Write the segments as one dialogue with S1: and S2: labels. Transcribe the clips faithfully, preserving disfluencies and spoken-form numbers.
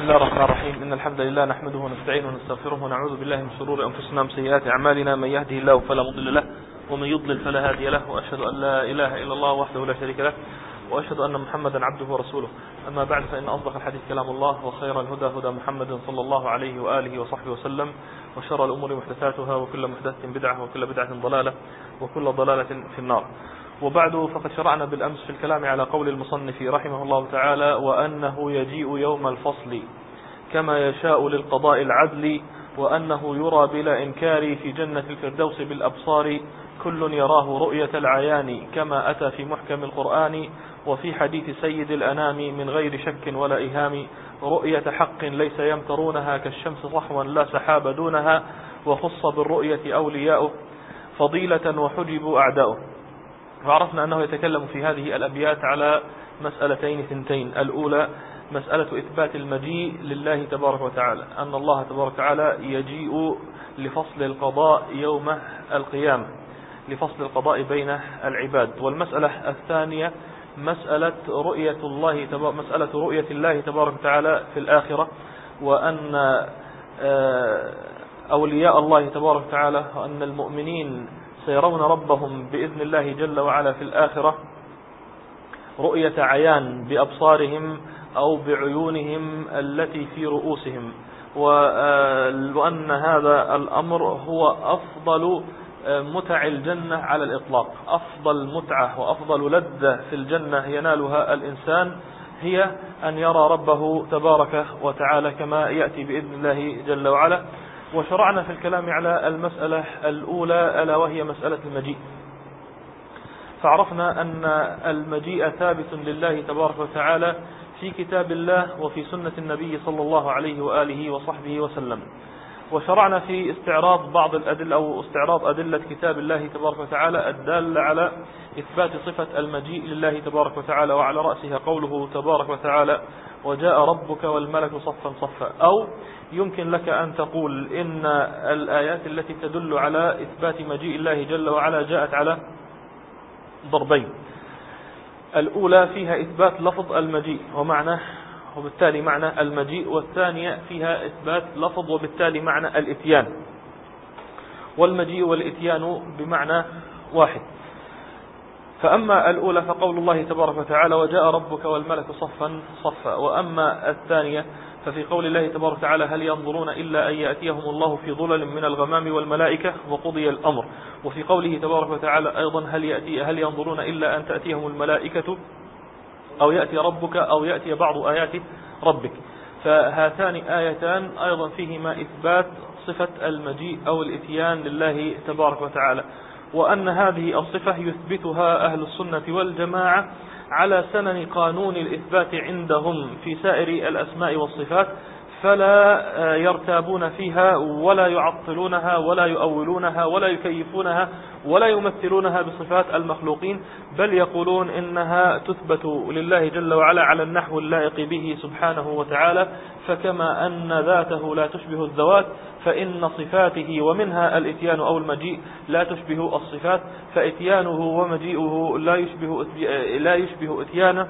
S1: الله الرحمن الرحيم. إن الحمد لله نحمده ونستعينه ونستغفره ونعوذ بالله من شرور أنفسنا ومن سيئات أعمالنا. من يهده الله فلا مضل له ومن يضلل فلا هادي له، وأشهد أن لا إله إلا الله وحده لا شريك له، وأشهد أن محمدا عبده ورسوله. أما بعد، فإن أصدق الحديث كلام الله، وخير الهدى هدى محمد صلى الله عليه وآله وصحبه وسلم، وشر الأمور محدثاتها، وكل محدثة بدعة، وكل بدعة ضلالة، وكل ضلالة في النار. وبعد، فقد شرعنا بالأمس في الكلام على قول المصنف رحمه الله تعالى: وأنه يجيء يوم الفصل كما يشاء للقضاء العدل، وأنه يرى بلا إنكار في جنة الفردوس بالأبصار، كل يراه رؤية العيان كما أتى في محكم القرآن، وفي حديث سيد الأنام من غير شك ولا إيهام، رؤية حق ليس يمترونها كالشمس صحوا لا سحاب دونها، وخص بالرؤية أولياء فضيلة وحجب أعداؤه. وعرفنا أنه يتكلم في هذه الأبيات على مسألتين ثنتين: الأولى مسألة إثبات المجيء لله تبارك وتعالى، أن الله تبارك وتعالى يجيء لفصل القضاء يوم القيامة، لفصل القضاء بين العباد. والمسألة الثانية مسألة رؤية الله تبارك مسألة رؤية الله تبارك وتعالى في الآخرة، وأن أولياء الله تبارك وتعالى وأن المؤمنين سيرون ربهم بإذن الله جل وعلا في الآخرة رؤية عيان بأبصارهم أو بعيونهم التي في رؤوسهم، وأن هذا الأمر هو أفضل متع الجنة على الإطلاق. أفضل متعة وأفضل لذة في الجنة ينالها الإنسان هي أن يرى ربه تبارك وتعالى كما يأتي بإذن الله جل وعلا. وشرعنا في الكلام على المسألة الأولى، ألا وهي مسألة المجيء. فعرفنا أن المجيء ثابت لله تبارك وتعالى في كتاب الله وفي سنة النبي صلى الله عليه وآله وصحبه وسلم. وشرعنا في استعراض بعض الأدلة أو استعراض أدلة كتاب الله تبارك وتعالى الدالة على إثبات صفة المجيء لله تبارك وتعالى، وعلى رأسها قوله تبارك وتعالى: وجاء ربك والملك صفا صفا. أو يمكن لك أن تقول إن الآيات التي تدل على إثبات مجيء الله جل وعلا جاءت على ضربين: الأولى فيها إثبات لفظ المجيء ومعنى وبالتالي معنى المجيء، والثانية فيها إثبات لفظ وبالتالي معنى الإتيان. والمجيء والإتيان بمعنى واحد. فأما الأولى فقول الله تبارك وتعالى: وجاء ربك والملك صفا صفا. وأما الثانية ففي قول الله تبارك وتعالى: هل ينظرون إلا أن يأتيهم الله في ظلل من الغمام والملائكة وقضي الأمر. وفي قوله تبارك وتعالى أيضا: هل يأتي هل ينظرون إلا أن تأتيهم الملائكة أو يأتي ربك أو يأتي بعض آيات ربك. فهاتان آيتان أيضا فيهما إثبات صفة المجيء أو الإتيان لله تبارك وتعالى، وأن هذه الصفة يثبتها أهل السنة والجماعة على سنن قانون الإثبات عندهم في سائر الأسماء والصفات، فلا يرتابون فيها ولا يعطلونها ولا يؤولونها ولا يكيفونها ولا يمثلونها بصفات المخلوقين، بل يقولون إنها تثبت لله جل وعلا على النحو اللائق به سبحانه وتعالى. فكما أن ذاته لا تشبه الذوات، فإن صفاته ومنها الإتيان أو المجيء لا تشبه الصفات، فإتيانه ومجيئه لا يشبه لا يشبه إتيانه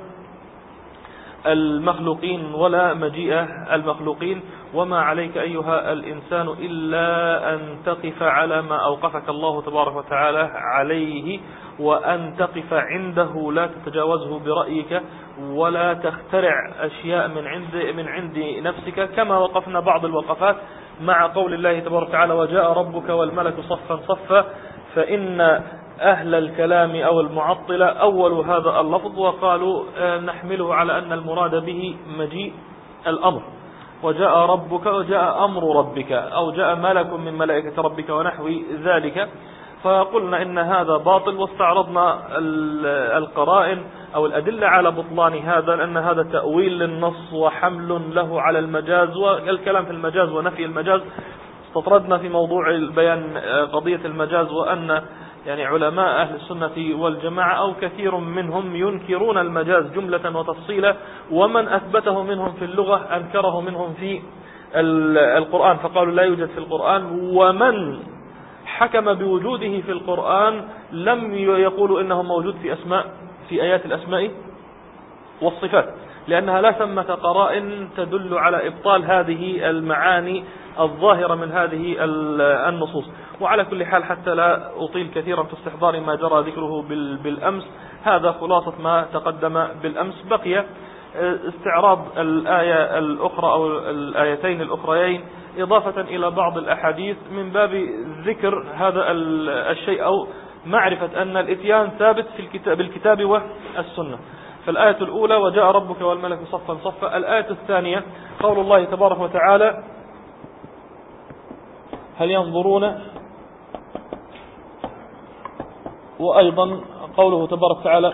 S1: المخلوقين ولا مجيء المخلوقين. وما عليك أيها الإنسان إلا أن تقف على ما أوقفك الله تبارك وتعالى عليه، وأن تقف عنده لا تتجاوزه برأيك ولا تخترع أشياء من عند من عند نفسك، كما وقفنا بعض الوقفات مع قول الله تبارك وتعالى: وجاء ربك والملك صفا صفا. فإن أهل الكلام أو المعطلة أولوا هذا اللفظ وقالوا نحمله على أن المراد به مجيء الأمر، وجاء ربك وجاء أمر ربك أو جاء ملك من ملائكة ربك ونحو ذلك. فقلنا إن هذا باطل، واستعرضنا القرائن أو الأدلة على بطلان هذا، لأن هذا تأويل للنص وحمل له على المجاز، والكلام في المجاز ونفي المجاز. استطردنا في موضوع بيان قضية المجاز، وأن يعني علماء أهل السنة والجماعة أو كثير منهم ينكرون المجاز جملة وتفصيلا، ومن أثبته منهم في اللغة أنكره منهم في القرآن، فقالوا لا يوجد في القرآن. ومن حكم بوجوده في القرآن لم يقولوا إنه موجود في أسماء في آيات الأسماء والصفات، لأنها لا ثمة قرائن تدل على إبطال هذه المعاني الظاهرة من هذه النصوص. وعلى كل حال حتى لا أطيل كثيرا في استحضار ما جرى ذكره بالأمس، هذا خلاصة ما تقدم بالأمس. بقي استعراض الآية الأخرى أو الآيتين الأخريين إضافة إلى بعض الأحاديث من باب ذكر هذا الشيء أو معرفة أن الإتيان ثابت في الكتاب بالكتاب والسنة. فالآية الأولى وجاء ربك والملك صفا صفا. الآية الثانية قول الله تبارك وتعالى هل ينظرون، وأيضا قوله تبارك وتعالى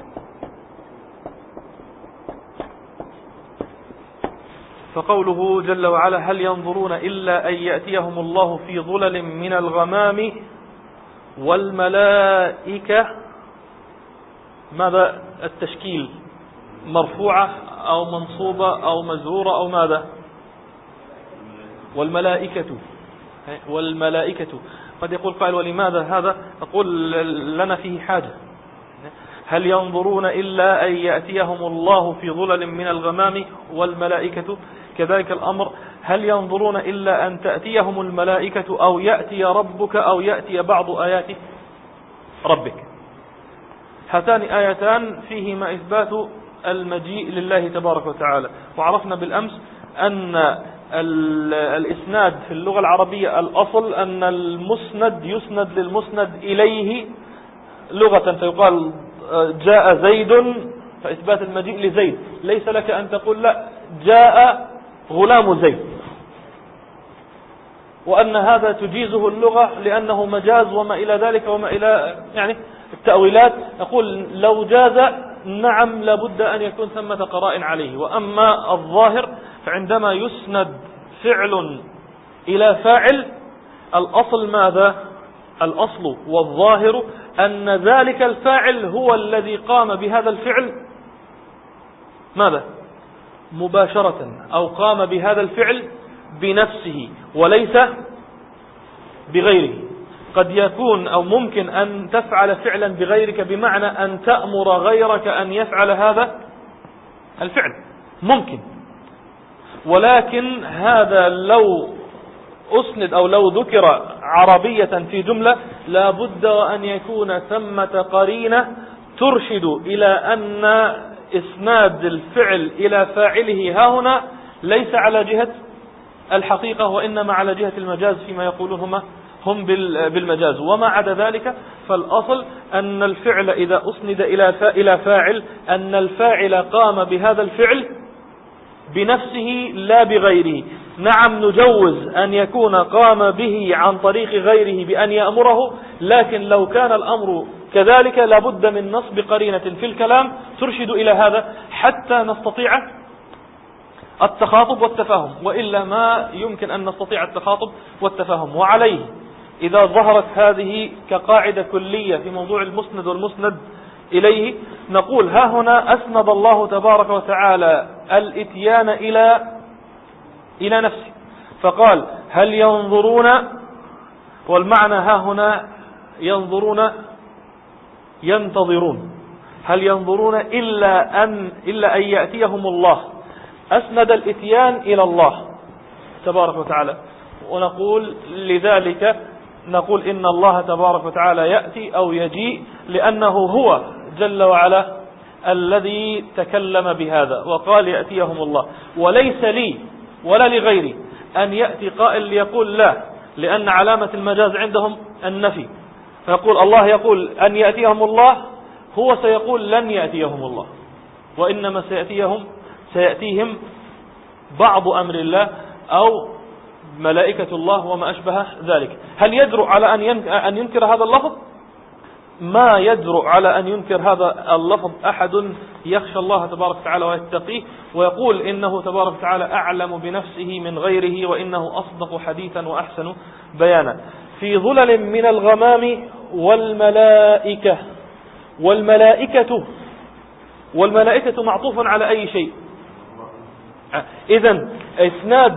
S1: فقوله جل وعلا هل ينظرون إلا أن يأتيهم الله في ظلل من الغمام والملائكة. ماذا التشكيل؟ مرفوعة أو منصوبة أو مجرورة أو ماذا؟ والملائكة. والملائكة قد يقول قائل ولماذا هذا؟ أقول لنا فيه حاجة. هل ينظرون إلا أن يأتيهم الله في ظلل من الغمام والملائكة. كذلك الأمر هل ينظرون إلا أن تأتيهم الملائكة أو يأتي ربك أو يأتي بعض آيات ربك. هاتان آيتان فيهما إثبات المجيء لله تبارك وتعالى. وعرفنا بالأمس أن الإسناد في اللغة العربية الأصل أن المسند يسند للمسند إليه لغة، فيقال جاء زيد فإثبات المجيء لزيد. ليس لك أن تقول لا جاء غلام زيد، وأن هذا تجيزه اللغة لأنه مجاز وما إلى ذلك وما إلى يعني التأويلات. نقول لو جاز نعم لابد أن يكون ثمة قرائن عليه. وأما الظاهر فعندما يسند فعل إلى فاعل الأصل ماذا؟ الأصل والظاهر أن ذلك الفاعل هو الذي قام بهذا الفعل ماذا؟ مباشرة، أو قام بهذا الفعل بنفسه وليس بغيره. قد يكون أو ممكن أن تفعل فعلا بغيرك بمعنى أن تأمر غيرك أن يفعل هذا الفعل ممكن، ولكن هذا لو أسند أو لو ذكر عربية في جملة لا بد وأن يكون ثمة قرينة ترشد إلى أن إسناد الفعل إلى فاعله ها هنا ليس على جهة الحقيقة وإنما على جهة المجاز فيما يقولون هم بالمجاز. وما عدا ذلك فالأصل أن الفعل إذا أسند إلى فاعل أن الفاعل قام بهذا الفعل بنفسه لا بغيره. نعم نجوز أن يكون قام به عن طريق غيره بأن يأمره، لكن لو كان الأمر كذلك لابد من نصب قرينة في الكلام ترشد إلى هذا حتى نستطيع التخاطب والتفاهم، وإلا ما يمكن أن نستطيع التخاطب والتفاهم. وعليه إذا ظهرت هذه كقاعدة كلية في موضوع المسند والمسند إليه نقول ها هنا أسند الله تبارك وتعالى الإتيان إلى إلى نفسه، فقال هل ينظرون، والمعنى ها هنا ينظرون ينتظرون، هل ينظرون إلا أن إلا أن يأتيهم الله. أسند الإتيان إلى الله تبارك وتعالى، ونقول لذلك نقول إن الله تبارك وتعالى يأتي أو يجيء لأنه هو جل وعلا الذي تكلم بهذا وقال يأتيهم الله. وليس لي ولا لغيري أن يأتي قائل ليقول لا، لأن علامة المجاز عندهم النفي، فيقول الله يقول أن يأتيهم الله، هو سيقول لن يأتيهم الله، وإنما سيأتيهم سيأتيهم بعض أمر الله أو ملائكة الله وما أشبه ذلك. هل يجرؤ على أن ينكر هذا اللفظ؟ ما يجرؤ على أن ينكر هذا اللفظ أحد يخشى الله تبارك وتعالى ويتقيه ويقول إنه تبارك وتعالى أعلم بنفسه من غيره وإنه أصدق حديثا وأحسن بيانا. في ظلل من الغمام والملائكة. والملائكة والملائكة معطوف على أي شيء؟ إذن إسناد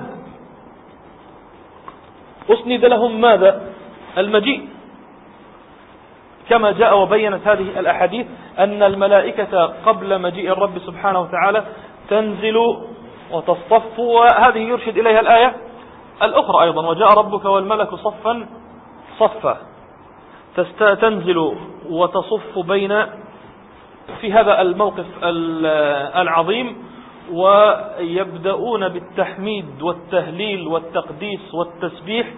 S1: أسند لهم ماذا؟ المجيء. كما جاء وبينت هذه الأحاديث أن الملائكة قبل مجيء الرب سبحانه وتعالى تنزل وتصطف، وهذه يرشد إليها الآية الأخرى أيضا: وجاء ربك والملك صفا صفا، تنزل وتصف بين في هذا الموقف العظيم، ويبدأون بالتحميد والتهليل والتقديس والتسبيح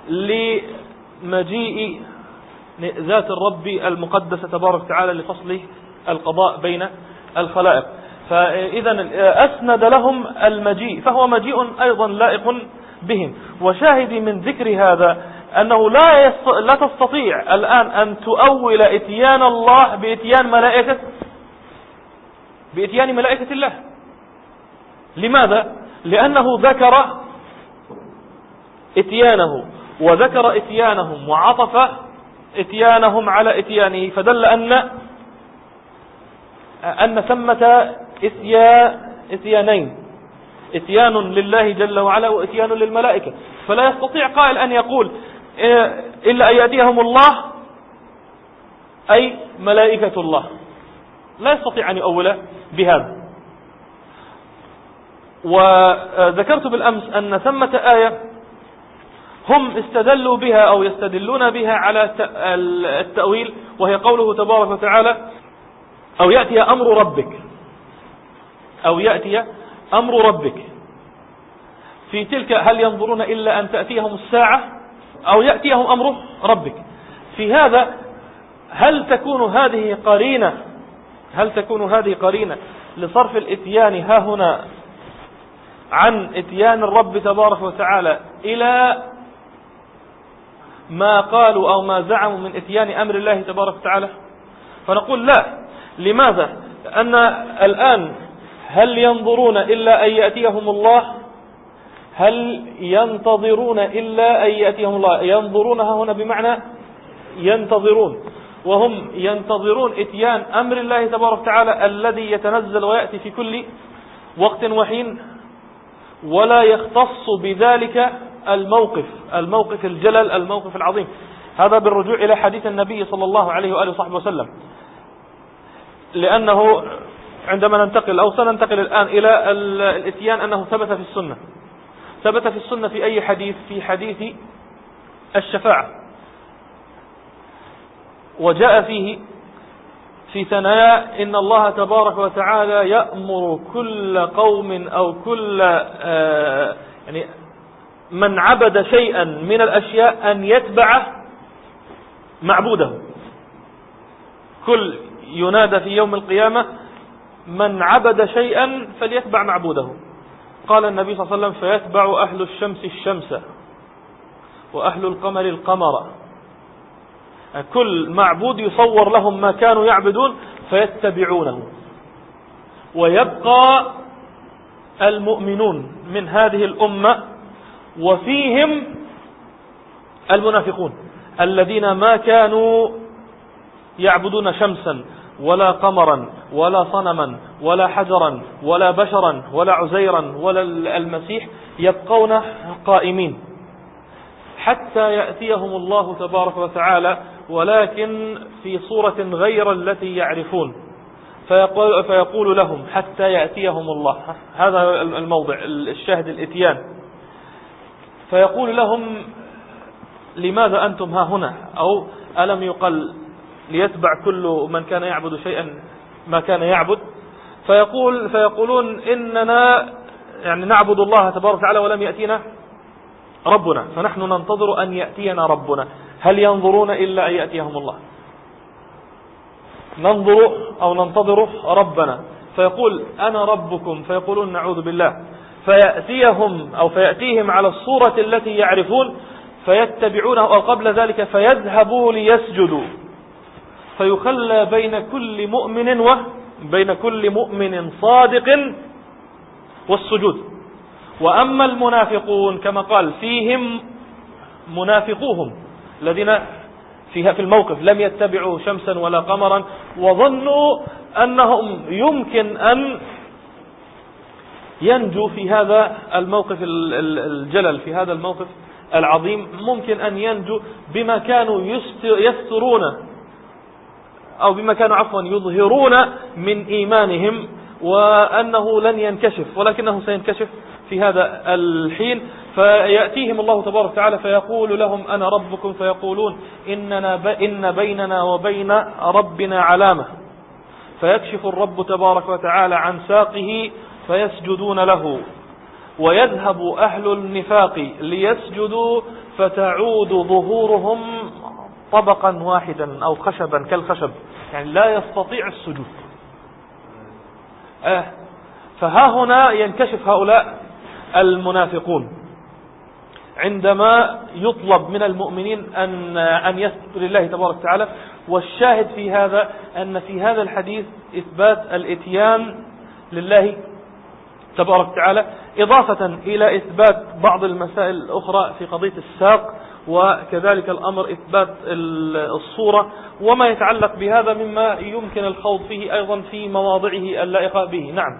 S1: لمجيء ذات الرب المقدسة تبارك وتعالى لفصل القضاء بين الخلائق. فإذا أسند لهم المجيء، فهو مجيء أيضا لائق بهم. وشاهدي من ذكر هذا أنه لا يست... لا تستطيع الآن أن تؤول إتيان الله بإتيان ملائكة بإتيان ملائكة الله. لماذا؟ لأنه ذكر إتيانه وذكر إتيانهم وعطف إتيانهم على إتيانه، فدل أن أن ثمة إتيانين: إتيان لله جل وعلا وإتيان للملائكة. فلا يستطيع قائل أن يقول إلا أن يأتيهم الله أي ملائكة الله، لا يستطيع أن يؤول بهذا. وذكرت بالأمس أن ثمة آية هم استدلوا بها أو يستدلون بها على التأويل، وهي قوله تبارك وتعالى: أو يأتي أمر ربك أو يأتي أمر ربك. في تلك هل ينظرون إلا أن تأتيهم الساعة أو يأتيهم أمر ربك. في هذا هل تكون هذه قرينة هل تكون هذه قرينة لصرف الإتيان ها هنا عن إتيان الرب تبارك وتعالى إلى ما قالوا أو ما زعموا من إتيان أمر الله تبارك وتعالى؟ فنقول لا. لماذا؟ لأن الآن هل ينظرون إلا أن يأتيهم الله؟ هل ينتظرون إلا أن يأتيهم الله؟ ينظرونها هنا بمعنى ينتظرون، وهم ينتظرون إتيان أمر الله تبارك وتعالى الذي يتنزل ويأتي في كل وقت وحين، ولا يختص بذلك الموقف الموقف الجلل الموقف العظيم. هذا بالرجوع إلى حديث النبي صلى الله عليه وآله وصحبه وسلم، لأنه عندما ننتقل أو سننتقل الآن إلى الإتيان أنه ثبت في السنة. ثبت في السنة في أي حديث؟ في حديث الشفاعة، وجاء فيه في ثنايا إن الله تبارك وتعالى يأمر كل قوم أو كل آه يعني من عبد شيئا من الأشياء أن يتبع معبوده. كل ينادى في يوم القيامة: من عبد شيئا فليتبع معبوده. قال النبي صلى الله عليه وسلم: فيتبع أهل الشمس الشمس وأهل القمر القمر. كل معبود يصور لهم ما كانوا يعبدون فيتبعونه، ويبقى المؤمنون من هذه الأمة وفيهم المنافقون الذين ما كانوا يعبدون شمسا ولا قمرا ولا صنما ولا حجرا ولا بشرا ولا عزيرا ولا المسيح، يبقون قائمين حتى يأتيهم الله تبارك وتعالى، ولكن في صورة غير التي يعرفون، فيقول, فيقول لهم حتى يأتيهم الله. هذا الموضع الشاهد الإتيان. فيقول لهم: لماذا أنتم ها هنا؟ أو ألم يقل ليتبع كل من كان يعبد شيئا ما كان يعبد؟ فيقول فيقولون: إننا يعني نعبد الله تبارك وتعالى ولم يأتينا ربنا، فنحن ننتظر أن يأتينا ربنا. هل ينظرون إلا أن يأتيهم الله؟ ننظر أو ننتظر ربنا. فيقول: أنا ربكم، فيقولون: نعوذ بالله. فيأتيهم أو فيأتيهم على الصورة التي يعرفون فيتبعونه، أو قبل ذلك فيذهبوا ليسجدوا، فيخلى بين كل مؤمن وبين كل مؤمن صادق والسجود. وأما المنافقون كما قال: فيهم منافقوهم الذين فيها في الموقف لم يتبعوا شمسا ولا قمرا، وظنوا أنهم يمكن أن ينجو في هذا الموقف الجلل، في هذا الموقف العظيم، ممكن أن ينجو بما كانوا يسترون أو بما كانوا عفوا يظهرون من إيمانهم، وأنه لن ينكشف ولكنه سينكشف في هذا الحين. فيأتيهم الله تبارك وتعالى فيقول لهم أنا ربكم، فيقولون إننا ب... إن بيننا وبين ربنا علامة، فيكشف الرب تبارك وتعالى عن ساقه فيسجدون له، ويذهب أهل النفاق ليسجدوا فتعود ظهورهم طبقا واحدا أو خشبا كالخشب، يعني لا يستطيع السجود. آه فها هنا ينكشف هؤلاء المنافقون عندما يطلب من المؤمنين أن أن يسجدوا لله تبارك وتعالى. والشاهد في هذا أن في هذا الحديث إثبات الإتيان لله تبارك وتعالى، إضافة إلى إثبات بعض المسائل الأخرى في قضية الساق، وكذلك الأمر إثبات الصورة وما يتعلق بهذا مما يمكن الخوض فيه أيضا في مواضعه اللائقة به. نعم.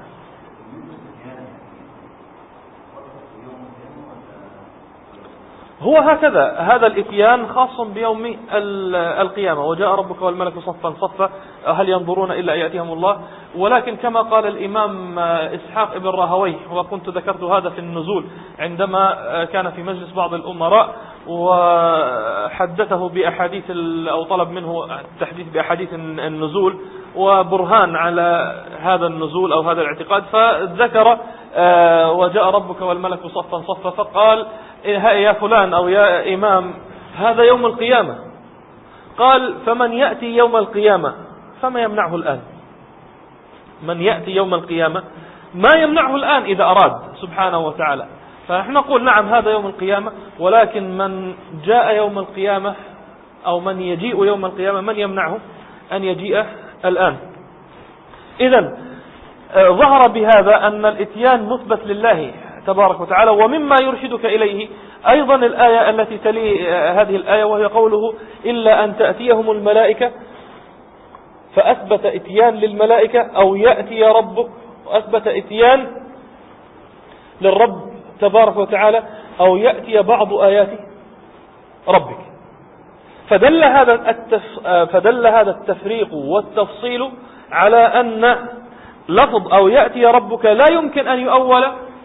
S1: هو هكذا، هذا الإتيان خاص بيوم القيامة، وجاء ربك والملك صفا صفا هل ينظرون إلا أن يأتيهم الله. ولكن كما قال الإمام إسحاق ابن راهويه، وكنت ذكرت هذا في النزول عندما كان في مجلس بعض الأمراء وحدثه بأحاديث أو طلب منه التحديث بأحاديث النزول وبرهان على هذا النزول أو هذا الاعتقاد، فذكر وجاء ربك والملك صفا صفا، فقال يا فلان أو يا إمام هذا يوم القيامة. قال فمن يأتي يوم القيامة فما يمنعه الآن؟ من يأتي يوم القيامة ما يمنعه الآن إذا أراد سبحانه وتعالى. فنحن نقول نعم هذا يوم القيامة، ولكن من جاء يوم القيامة أو من يجيء يوم القيامة من يمنعه أن يجيء الآن؟ إذن ظهر بهذا أن الإتيان مثبت لله تبارك وتعالى. ومما يرشدك إليه أيضا الآية التي تلي هذه الآية، وهي قوله إلا أن تأتيهم الملائكة، فأثبت إتيان للملائكة، أو يأتي ربك وأثبت إتيان للرب تبارك وتعالى، أو يأتي بعض آيات ربك. فدل هذا التف... فدل هذا التفريق والتفصيل على أن لفظ أو يأتي ربك لا يمكن أن يؤول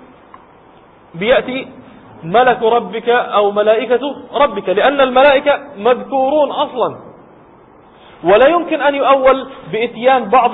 S1: بيأتي ملك ربك أو ملائكة ربك، لأن الملائكة مذكورون أصلا، ولا يمكن أن يؤول بإتيان بعض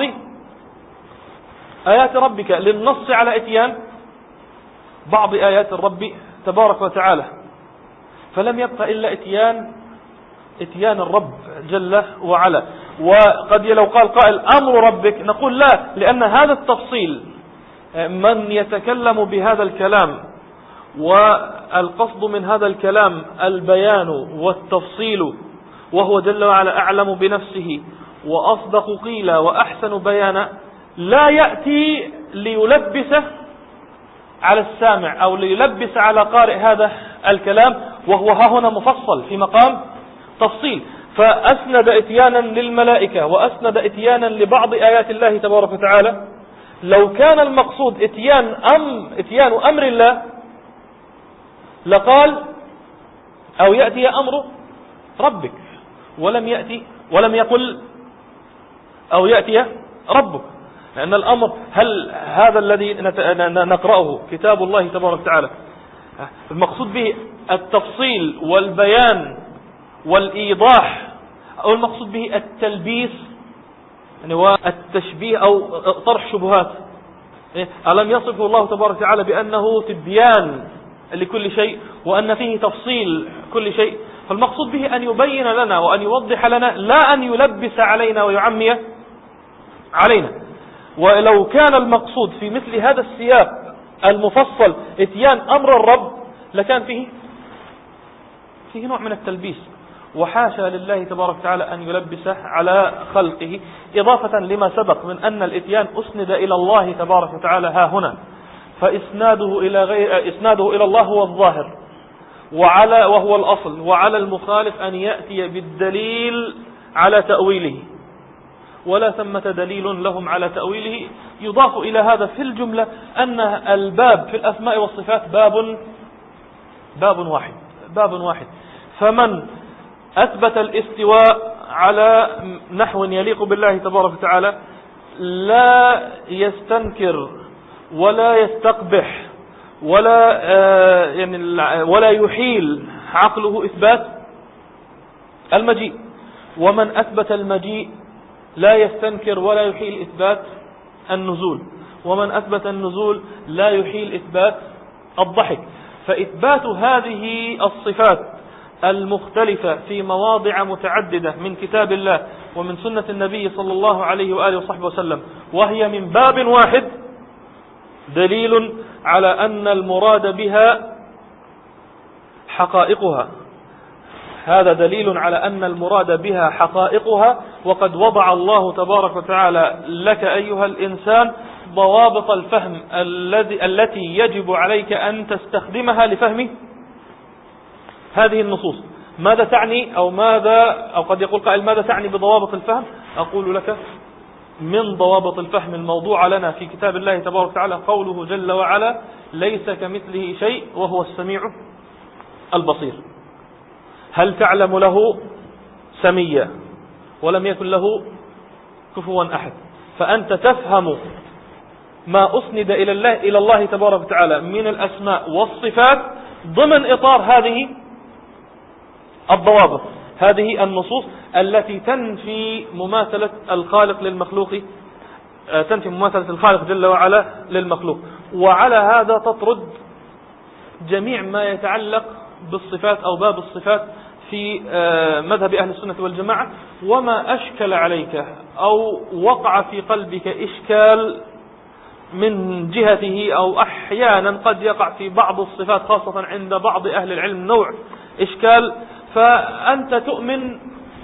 S1: آيات ربك للنص على إتيان بعض آيات الرب تبارك وتعالى. فلم يبقى إلا إتيان إتيان الرب جل وعلا. وقد لو قال قائل أمر ربك، نقول لا، لأن هذا التفصيل من يتكلم بهذا الكلام والقصد من هذا الكلام البيان والتفصيل، وهو جل وعلا أعلم بنفسه وأصدق قيلا وأحسن بيانا، لا يأتي ليلبس على السامع أو ليلبس على قارئ هذا الكلام، وهو ها هنا مفصل في مقام تفصيل. فأسند إتيانا للملائكة وأسند إتيانا لبعض آيات الله تبارك وتعالى. لو كان المقصود إتيان أم إتيان أمر الله لقال أو يأتي أمر ربك، ولم يأتي ولم يقل أو يأتي ربك، لأن الأمر هل هذا الذي نقرأه كتاب الله تبارك وتعالى المقصود به التفصيل والبيان والإيضاح، أو المقصود به التلبيس يعني والتشبيه أو طرح شبهات؟ ألم يصفه الله تبارك وتعالى بأنه تبيان لكل شيء وأن فيه تفصيل كل شيء؟ فالمقصود به أن يبين لنا وأن يوضح لنا، لا أن يلبس علينا ويعمي علينا. ولو كان المقصود في مثل هذا السياق المفصل إتيان أمر الرب لكان فيه فيه نوع من التلبيس، وحاشا لله تبارك وتعالى أن يلبسه على خلقه، إضافة لما سبق من أن الإتيان أسند إلى الله تبارك وتعالى ها هنا، فإسناده إلى غير إسناده إلى الله هو الظاهر وعلى وهو الأصل، وعلى المخالف أن يأتي بالدليل على تأويله، ولا ثمة دليل لهم على تأويله. يضاف إلى هذا في الجملة أن الباب في الأسماء والصفات باب باب واحد باب واحد فمن أثبت الاستواء على نحو يليق بالله تبارك وتعالى لا يستنكر ولا يستقبح ولا يعني ولا يحيل عقله إثبات المجيء. ومن أثبت المجيء لا يستنكر ولا يحيل إثبات النزول، ومن أثبت النزول لا يحيل إثبات الضحك. فإثبات هذه الصفات المختلفة في مواضع متعددة من كتاب الله ومن سنة النبي صلى الله عليه وآله وصحبه وسلم، وهي من باب واحد، دليل على أن المراد بها حقائقها. هذا دليل على أن المراد بها حقائقها. وقد وضع الله تبارك وتعالى لك أيها الإنسان ضوابط الفهم الذي التي يجب عليك أن تستخدمها لفهم هذه النصوص. ماذا تعني أو ماذا أو قد يقول قائل ماذا تعني بضوابط الفهم؟ أقول لك من ضوابط الفهم الموضوع لنا في كتاب الله تبارك وتعالى قوله جل وعلا: ليس كمثله شيء وهو السميع البصير. هل تعلم له سميا ولم يكن له كفوا أحد؟ فأنت تفهم ما أسند إلى الله إلى الله تبارك وتعالى من الأسماء والصفات ضمن إطار هذه الضوابط، هذه النصوص التي تنفي مماثلة الخالق للمخلوق، تنفي مماثلة الخالق جل وعلا للمخلوق. وعلى هذا تطرد جميع ما يتعلق بالصفات أو باب الصفات في مذهب أهل السنة والجماعة. وما أشكل عليك أو وقع في قلبك إشكال من جهته أو أحيانا قد يقع في بعض الصفات خاصة عند بعض أهل العلم نوع إشكال، فأنت تؤمن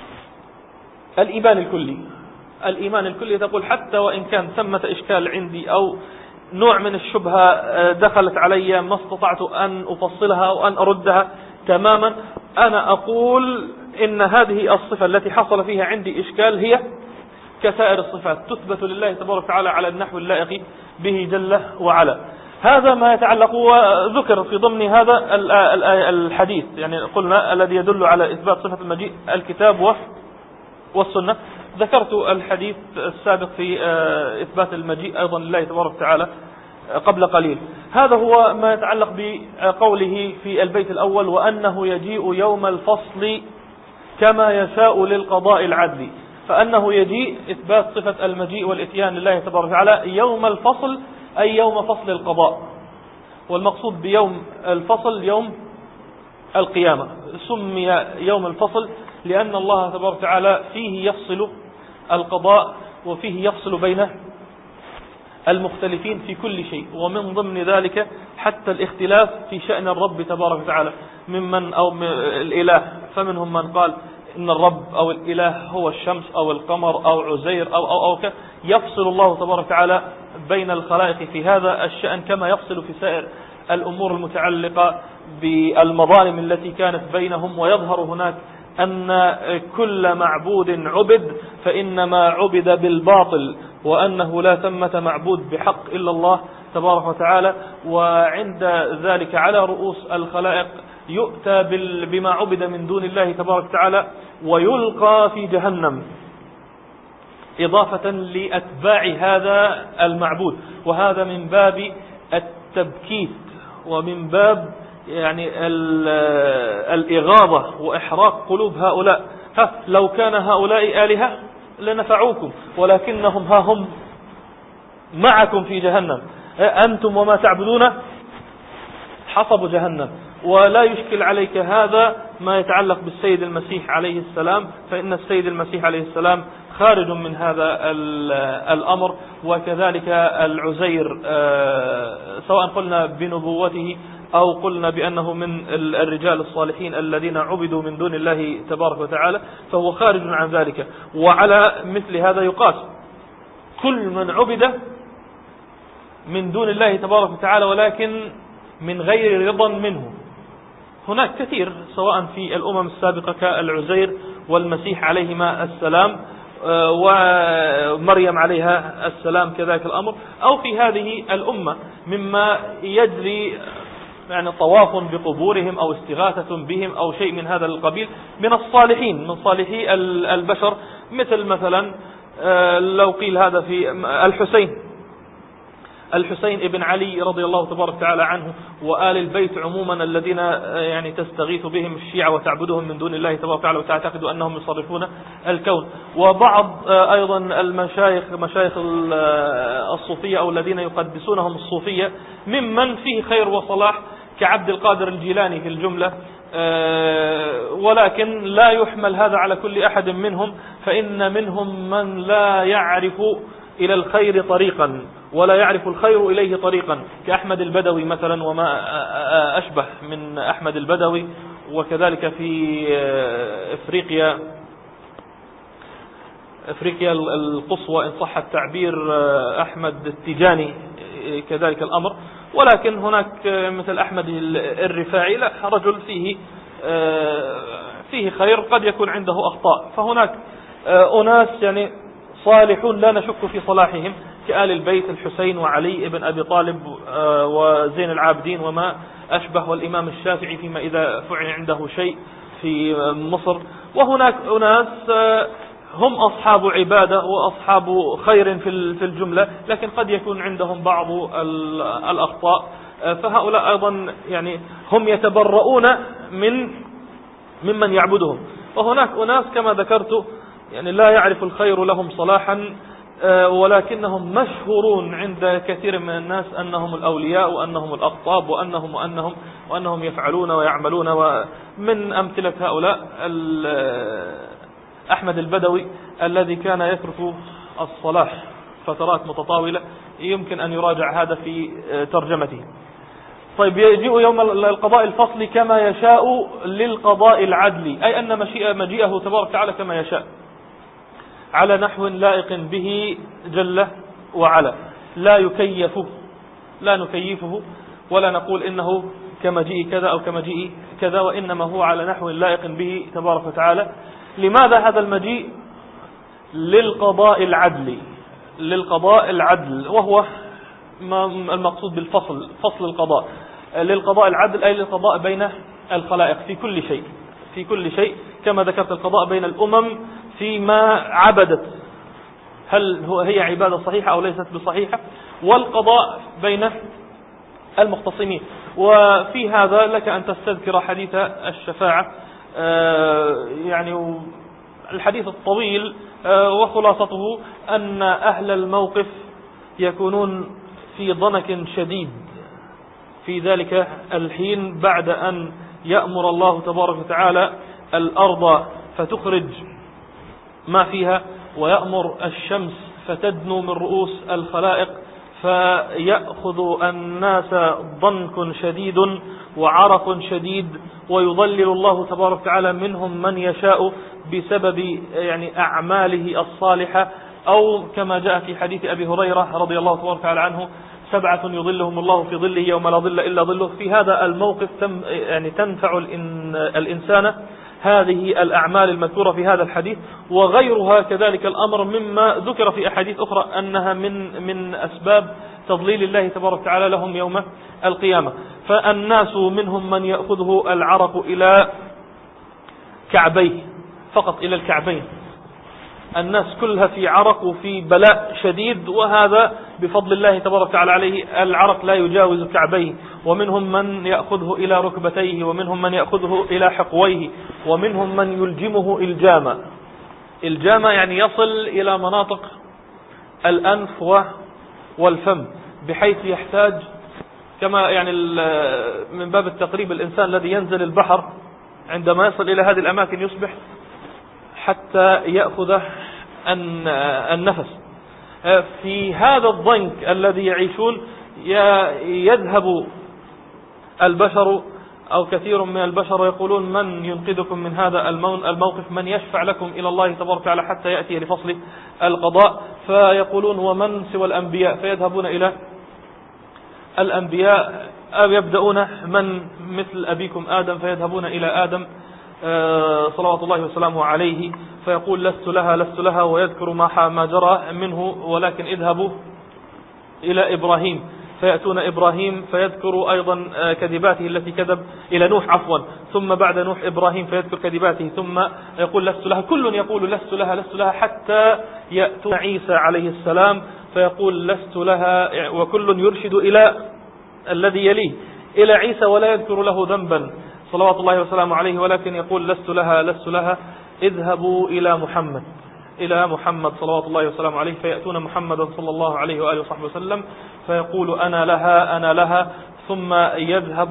S1: الإيمان الكلي. الإيمان الكلي تقول حتى وإن كان ثمة إشكال عندي أو نوع من الشبهة دخلت علي ما استطعت أن أفصلها أو أن أردها تماما، أنا أقول إن هذه الصفة التي حصل فيها عندي إشكال هي كسائر الصفات تثبت لله تبارك وتعالى على النحو اللائق به جل وعلا. هذا ما يتعلق وذكر في ضمن هذا الحديث، يعني قلنا الذي يدل على إثبات صفة المجيء الكتاب والسنة. ذكرت الحديث السابق في إثبات المجيء أيضا لله تبارك وتعالى قبل قليل. هذا هو ما يتعلق بقوله في البيت الأول: وأنه يجيء يوم الفصل كما يشاء للقضاء العدل. فأنه يجيء إثبات صفة المجيء والإتيان لله تبارك وتعالى يوم الفصل، أي يوم فصل القضاء. والمقصود بيوم الفصل يوم القيامة. سمي يوم الفصل لأن الله تبارك وتعالى فيه يفصل القضاء وفيه يفصل بين المختلفين في كل شيء، ومن ضمن ذلك حتى الاختلاف في شأن الرب تبارك وتعالى ممن أو الإله. فمنهم من قال إن الرب أو الإله هو الشمس أو القمر أو عزير أو أو أو ك يفصل الله تبارك وتعالى بين الخلائق في هذا الشأن كما يفصل في سائر الأمور المتعلقة بالمظالم التي كانت بينهم. ويظهر هناك أن كل معبود عبد فإنما عبد بالباطل، وأنه لا ثمة معبود بحق إلا الله تبارك وتعالى. وعند ذلك على رؤوس الخلائق يؤتى بما عبد من دون الله تبارك وتعالى ويلقى في جهنم إضافة لأتباع هذا المعبود. وهذا من باب التبكيت ومن باب يعني الإغاظة وإحراق قلوب هؤلاء. ها لو كان هؤلاء آلهة لنفعوكم ولكنهم ها هم معكم في جهنم، أنتم وما تعبدون حصب جهنم. ولا يشكل عليك هذا ما يتعلق بالسيد المسيح عليه السلام، فإن السيد المسيح عليه السلام خارج من هذا الأمر. وكذلك العزير سواء قلنا بنبوته أو قلنا بأنه من الرجال الصالحين الذين عبدوا من دون الله تبارك وتعالى، فهو خارج عن ذلك. وعلى مثل هذا يقاس كل من عبد من دون الله تبارك وتعالى ولكن من غير رضا منه. هناك كثير سواء في الأمم السابقة كالعزير والمسيح عليهما السلام ومريم عليها السلام كذلك الأمر، أو في هذه الأمة مما يجري يعني طواف بقبورهم أو استغاثة بهم أو شيء من هذا القبيل من الصالحين، من صالحي البشر، مثل مثلا لو قيل هذا في الحسين الحسين ابن علي رضي الله تبارك وتعالى عنه وآل البيت عموما الذين يعني تستغيث بهم الشيعة وتعبدهم من دون الله تبارك وتعالى وتعتقد أنهم يصرفون الكون. وبعض أيضا المشايخ مشايخ الصوفية أو الذين يقدسونهم الصوفية ممن فيه خير وصلاح كعبد القادر الجيلاني في الجملة، ولكن لا يحمل هذا على كل أحد منهم، فإن منهم من لا يعرف إلى الخير طريقا ولا يعرف الخير إليه طريقا، كأحمد البدوي مثلا وما أشبه من أحمد البدوي. وكذلك في إفريقيا إفريقيا القصوى إن صح التعبير أحمد التيجاني كذلك الأمر. ولكن هناك مثل أحمد الرفاعي لا رجل فيه فيه خير، قد يكون عنده أخطاء. فهناك أناس يعني صالحون لا نشك في صلاحهم كآل البيت الحسين وعلي بن أبي طالب وزين العابدين وما أشبه، والإمام الشافعي فيما إذا فعل عنده شيء في مصر. وهناك أناس هم أصحاب عبادة وأصحاب خير في الجملة، لكن قد يكون عندهم بعض الأخطاء، فهؤلاء أيضا يعني هم يتبرؤون من ممن يعبدهم. وهناك أناس كما ذكرت يعني لا يعرف الخير لهم صلاحا، ولكنهم مشهورون عند كثير من الناس أنهم الأولياء وأنهم الأقطاب وأنهم وأنهم وأنهم يفعلون ويعملون. ومن أمثلة هؤلاء أحمد البدوي الذي كان يترك الصلاة فترات متطاولة، يمكن أن يراجع هذا في ترجمته. طيب، يجيء يوم القضاء الفصل كما يشاء للقضاء العدلي، أي أن مجيئه تبارك وتعالى كما يشاء على نحو لائق به جل وعلا، لا يكيف لا نكيفه ولا نقول إنه كمجيء كذا أو كمجيء كذا، وإنما هو على نحو لائق به تبارك وتعالى. لماذا هذا المجيء؟ للقضاء العدل للقضاء العدل وهو المقصود بالفصل، فصل القضاء. للقضاء العدل أي للقضاء بين الخلائق في كل شيء في كل شيء كما ذكرت، القضاء بين الأمم فيما عبدت، هل هو هي عبادة صحيحة أو ليست بصحيحة، والقضاء بين المختصمين. وفي هذا لك أن تستذكر حديث الشفاعة، يعني الحديث الطويل وخلاصته أن أهل الموقف يكونون في ضنك شديد في ذلك الحين بعد أن يأمر الله تبارك وتعالى الأرض فتخرج ما فيها، ويأمر الشمس فتدنو من رؤوس الخلائق، فيأخذ الناس ضنك شديد وعرق شديد، ويضلل الله تبارك وتعالى منهم من يشاء بسبب يعني أعماله الصالحة، أو كما جاء في حديث أبي هريرة رضي الله تبارك وتعالى عنه: سبعة يظلهم الله في ظله يوم لا ظل إلا ظله. في هذا الموقف تم يعني تنفع الإنسان هذه الأعمال المذكورة في هذا الحديث وغيرها كذلك الأمر، مما ذكر في أحاديث أخرى أنها من من أسباب تضليل الله تبارك وتعالى لهم يوم القيامة. فالناس منهم من يأخذه العرق إلى كعبيه، فقط إلى الكعبين، الناس كلها في عرق وفي بلاء شديد، وهذا بفضل الله تبارك وتعالى عليه العرق لا يجاوز كعبيه. ومنهم من يأخذه إلى ركبتيه، ومنهم من يأخذه إلى حقويه، ومنهم من يلجمه إلجاما. إلجاما يعني يصل إلى مناطق الأنف والفم، بحيث يحتاج كما يعني من باب التقريب الإنسان الذي ينزل البحر عندما يصل إلى هذه الأماكن يصبح حتى يأخذ النفس. في هذا الضنك الذي يعيشون يذهب البشر أو كثير من البشر يقولون: من ينقذكم من هذا الموقف؟ من يشفع لكم إلى الله تبارك وتعالى حتى يأتي لفصل القضاء؟ فيقولون: ومن سوى الأنبياء؟ فيذهبون إلى الأنبياء، أو يبدأون من مثل أبيكم آدم، فيذهبون إلى آدم صلوات الله وسلامه عليه، فيقول: لست لها لست لها، ويذكر ما ما جرى منه، ولكن اذهبوا إلى إبراهيم فيأتون إبراهيم فيذكر أيضا كذباته التي كذب إلى نوح عفوا، ثم بعد نوح إبراهيم فيذكر كذباته، ثم يقول لست لها، كل يقول لست لها لست لها، حتى يأتون عيسى عليه السلام فيقول لست لها، وكل يرشد إلى الذي يليه إلى عيسى ولا يذكر له ذنبا صلوات الله وسلامه عليه، ولكن يقول لست لها لست لها. اذهبوا إلى محمد إلى محمد صلوات الله وسلامه عليه، فيأتون محمدا صلى الله عليه وآله وصحبه وسلم فيقول أنا لها أنا لها، ثم يذهب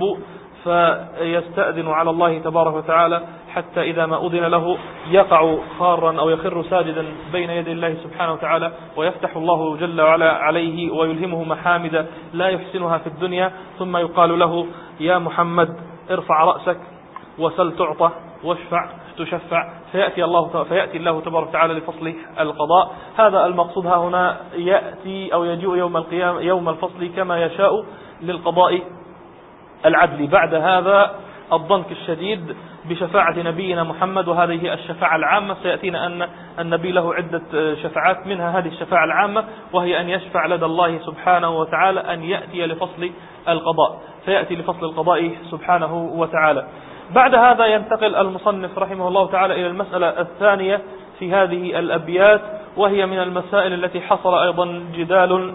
S1: فيستأذن على الله تبارك وتعالى، حتى إذا ما أذن له يقع خارا أو يخر ساجدا بين يدي الله سبحانه وتعالى، ويفتح الله جل وعلا عليه ويلهمه محامد لا يحسنها في الدنيا، ثم يقال له يا محمد ارفع رأسك وسل تعطى واشفع تشفع، فيأتي الله فيأتي الله تبارك وتعالى لفصل القضاء. هذا المقصود ها هنا، يأتي أو يجيء يوم القيامة يوم الفصل كما يشاء للقضاء العدل. بعد هذا الضنك الشديد بشفاعة نبينا محمد، وهذه الشفاعة العامة. سيأتينا أن النبي له عدة شفاعات، منها هذه الشفاعة العامة، وهي أن يشفع لدى الله سبحانه وتعالى أن يأتي لفصل القضاء، فيأتي لفصل القضاء سبحانه وتعالى. بعد هذا ينتقل المصنف رحمه الله تعالى إلى المسألة الثانية في هذه الأبيات، وهي من المسائل التي حصل أيضا جدال،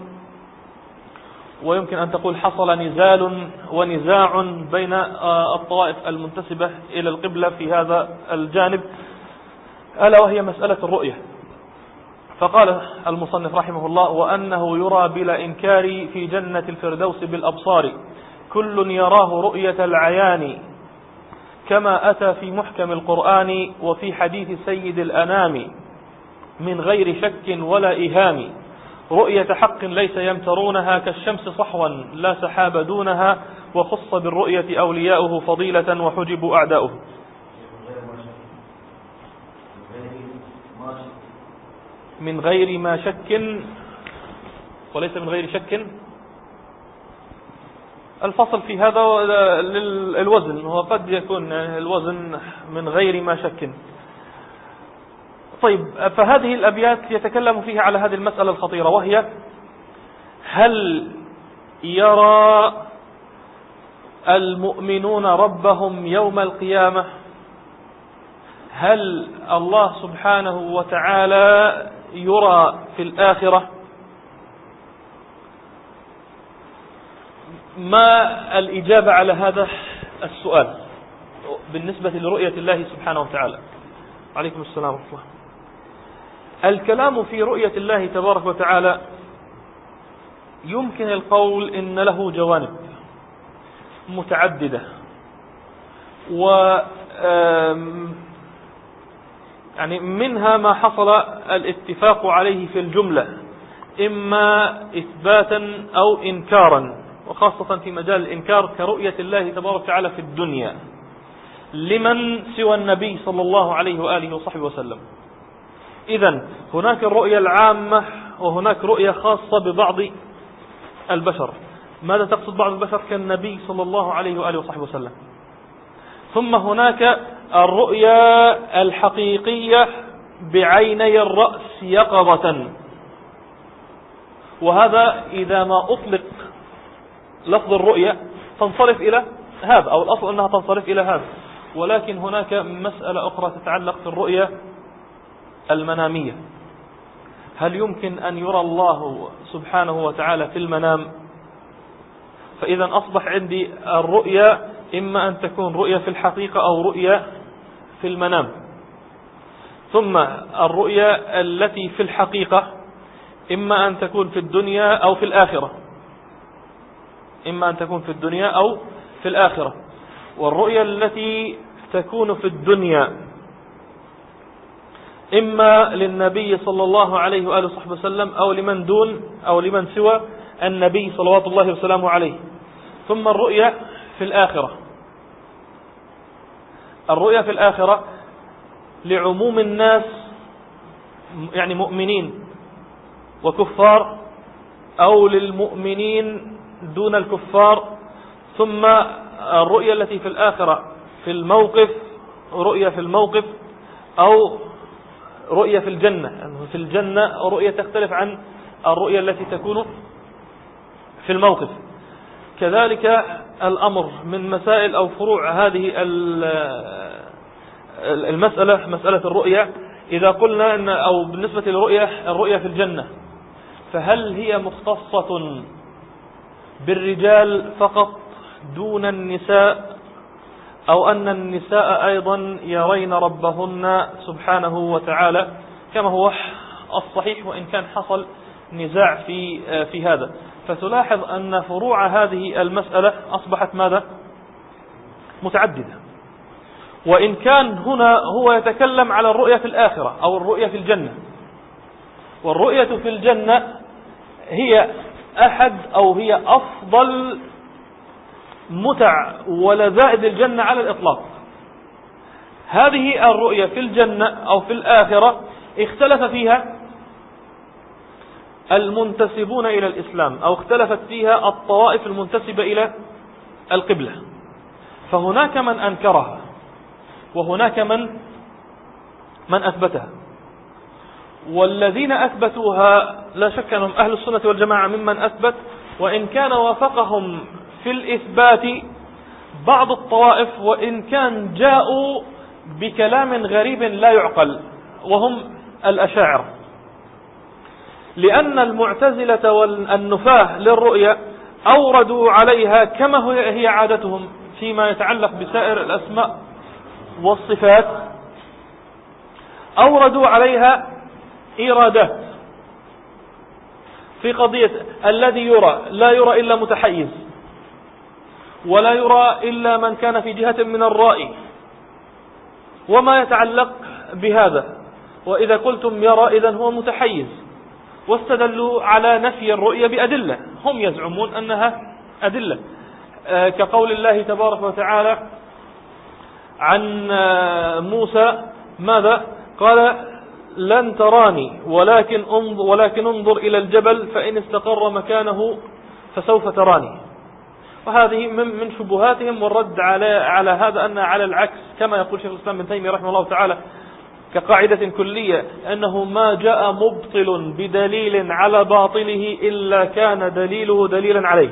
S1: ويمكن أن تقول حصل نزال ونزاع بين الطوائف المنتسبة إلى القبلة في هذا الجانب، ألا وهي مسألة الرؤية. فقال المصنف رحمه الله: وأنه يرى بلا إنكار في جنة الفردوس بالأبصار، كل يراه رؤية العيان، كما أتى في محكم القرآن وفي حديث سيد الأنام، من غير شك ولا إيهام، رؤية حق ليس يمترونها، كالشمس صحوا لا سحاب دونها، وخص بالرؤية أولياؤه فضيلة وحجبوا أعداؤه. من غير ما شك وليس من غير شك. الفصل في هذا للوزن، وقد يكون الوزن من غير ما شك. طيب، فهذه الأبيات يتكلم فيها على هذه المسألة الخطيرة، وهي: هل يرى المؤمنون ربهم يوم القيامة؟ هل الله سبحانه وتعالى يرى في الآخرة؟ ما الإجابة على هذا السؤال بالنسبة لرؤية الله سبحانه وتعالى؟ عليكم السلام ورحمة الله. الكلام في رؤية الله تبارك وتعالى يمكن القول إن له جوانب متعددة، و يعني منها ما حصل الاتفاق عليه في الجملة، إما إثباتا أو إنكارا، وخاصة في مجال الإنكار كرؤية الله تبارك وتعالى في الدنيا لمن سوى النبي صلى الله عليه وآله وصحبه وسلم. إذن هناك الرؤية العامة، وهناك رؤية خاصة ببعض البشر. ماذا تقصد بعض البشر؟ كالنبي صلى الله عليه وآله وصحبه وسلم. ثم هناك الرؤية الحقيقية بعيني الرأس يقظة، وهذا إذا ما أطلق لفظ الرؤية تنصرف إلى هذا، أو الأصل أنها تنصرف إلى هذا. ولكن هناك مسألة أخرى تتعلق في الرؤية المنامية. هل يمكن أن يرى الله سبحانه وتعالى في المنام؟ فإذا أصبح عندي الرؤية إما أن تكون رؤية في الحقيقة أو رؤية في المنام. ثم الرؤية التي في الحقيقة إما أن تكون في الدنيا أو في الآخرة، إما أن تكون في الدنيا أو في الآخرة. والرؤية التي تكون في الدنيا إما للنبي صلى الله عليه وآله وصحبه وسلم أو لمن دون أو لمن سوى النبي صلوات الله وسلامه عليه. ثم الرؤية في الآخرة، الرؤية في الآخرة لعموم الناس، يعني مؤمنين وكفار، أو للمؤمنين دون الكفار. ثم الرؤية التي في الآخرة في الموقف، رؤية في الموقف، أو رؤية في الجنة. يعني في الجنة رؤية تختلف عن الرؤية التي تكون في الموقف. كذلك الأمر من مسائل أو فروع هذه المسألة، مسألة الرؤية. إذا قلنا أن أو بالنسبة للرؤية، الرؤية في الجنة، فهل هي مختصة بالرجال فقط دون النساء، أو أن النساء أيضا يرين ربهن سبحانه وتعالى كما هو الصحيح، وإن كان حصل نزاع في في هذا؟ فتلاحظ أن فروع هذه المسألة أصبحت ماذا؟ متعددة. وإن كان هنا هو يتكلم على الرؤية في الآخرة أو الرؤية في الجنة، والرؤية في الجنة هي أحد أو هي أفضل متع ولذائذ الجنة على الإطلاق. هذه الرؤية في الجنة أو في الآخرة اختلف فيها المنتسبون إلى الإسلام، أو اختلفت فيها الطوائف المنتسبة إلى القبلة، فهناك من أنكرها وهناك من من أثبتها. والذين أثبتوها لا شك أنهم أهل السنة والجماعة ممن أثبت، وإن كان وافقهم في الإثبات بعض الطوائف، وإن كان جاءوا بكلام غريب لا يعقل، وهم الأشاعرة. لأن المعتزلة والنفاة للرؤية أوردوا عليها كما هي عادتهم فيما يتعلق بسائر الأسماء والصفات، أوردوا عليها إيرادات في قضية الذي يرى لا يرى إلا متحيز، ولا يرى إلا من كان في جهة من الرأي، وما يتعلق بهذا. وإذا قلتم يرى إذن هو متحيز، واستدلوا على نفي الرؤية بأدلة هم يزعمون أنها أدلة، آه كقول الله تبارك وتعالى عن آه موسى ماذا قال؟ لن تراني ولكن انظر, ولكن انظر إلى الجبل فإن استقر مكانه فسوف تراني. وهذه من شبهاتهم، والرد على على هذا أن على العكس، كما يقول شيخ الإسلام ابن تيمية رحمه الله تعالى كقاعدة كلية، أنه ما جاء مبطل بدليل على باطله إلا كان دليله دليلا عليه.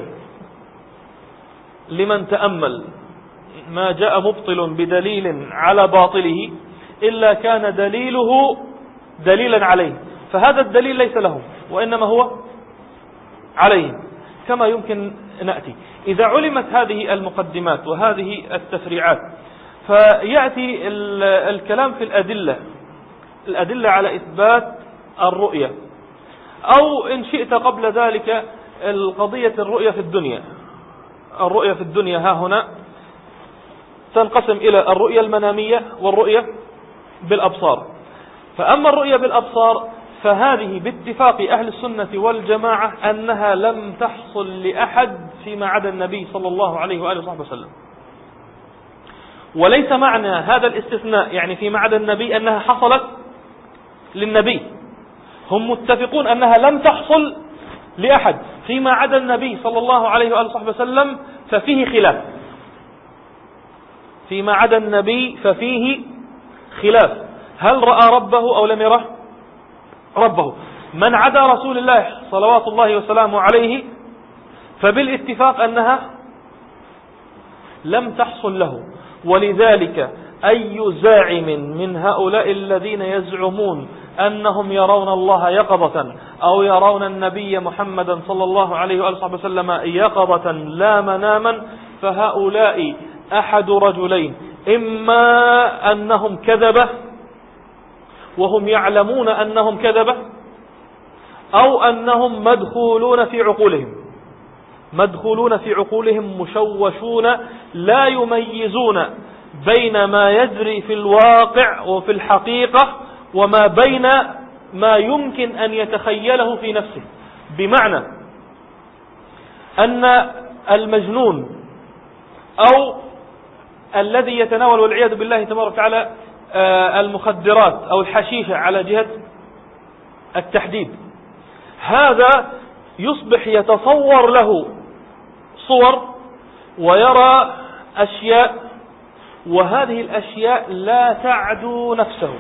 S1: لمن تأمل، ما جاء مبطل بدليل على باطله إلا كان دليله دليلا عليه، فهذا الدليل ليس له وإنما هو عليه. كما يمكن نأتي إذا علمت هذه المقدمات وهذه التفريعات، فيأتي الكلام في الأدلة الأدلة على إثبات الرؤية، أو إن شئت قبل ذلك القضية الرؤية في الدنيا. الرؤية في الدنيا ها هنا تنقسم إلى الرؤية المنامية والرؤية بالأبصار. فأما الرؤية بالأبصار فهذه باتفاق أهل السنة والجماعة أنها لم تحصل لأحد فيما عدا النبي صلى الله عليه وآله وصحبه وسلم. وليس معنى هذا الاستثناء يعني فيما عدا النبي أنها حصلت للنبي، هم متفقون أنها لم تحصل لأحد فيما عدا النبي صلى الله عليه وآله وصحبه وسلم، ففيه خلاف. فيما عدا النبي ففيه خلاف، هل رأى ربه أو لم يره ربه؟ من عدا رسول الله صلوات الله وسلامه عليه فبالاتفاق أنها لم تحصل له. ولذلك أي زاعم من هؤلاء الذين يزعمون أنهم يرون الله يقظة أو يرون النبي محمدا صلى الله عليه وآله وسلم يقظة لا مناما، فهؤلاء أحد رجلين: إما أنهم كذبة وهم يعلمون أنهم كذبة، أو أنهم مدخولون في عقولهم مدخولون في عقولهم مشوشون لا يميزون بين ما يجري في الواقع وفي الحقيقة وما بين ما يمكن أن يتخيله في نفسه. بمعنى أن المجنون أو الذي يتناول والعياذ بالله تبارك وتعالى المخدرات أو الحشيشة على جهة التحديد، هذا يصبح يتصور له صور ويرى أشياء، وهذه الأشياء لا تعدو نفسه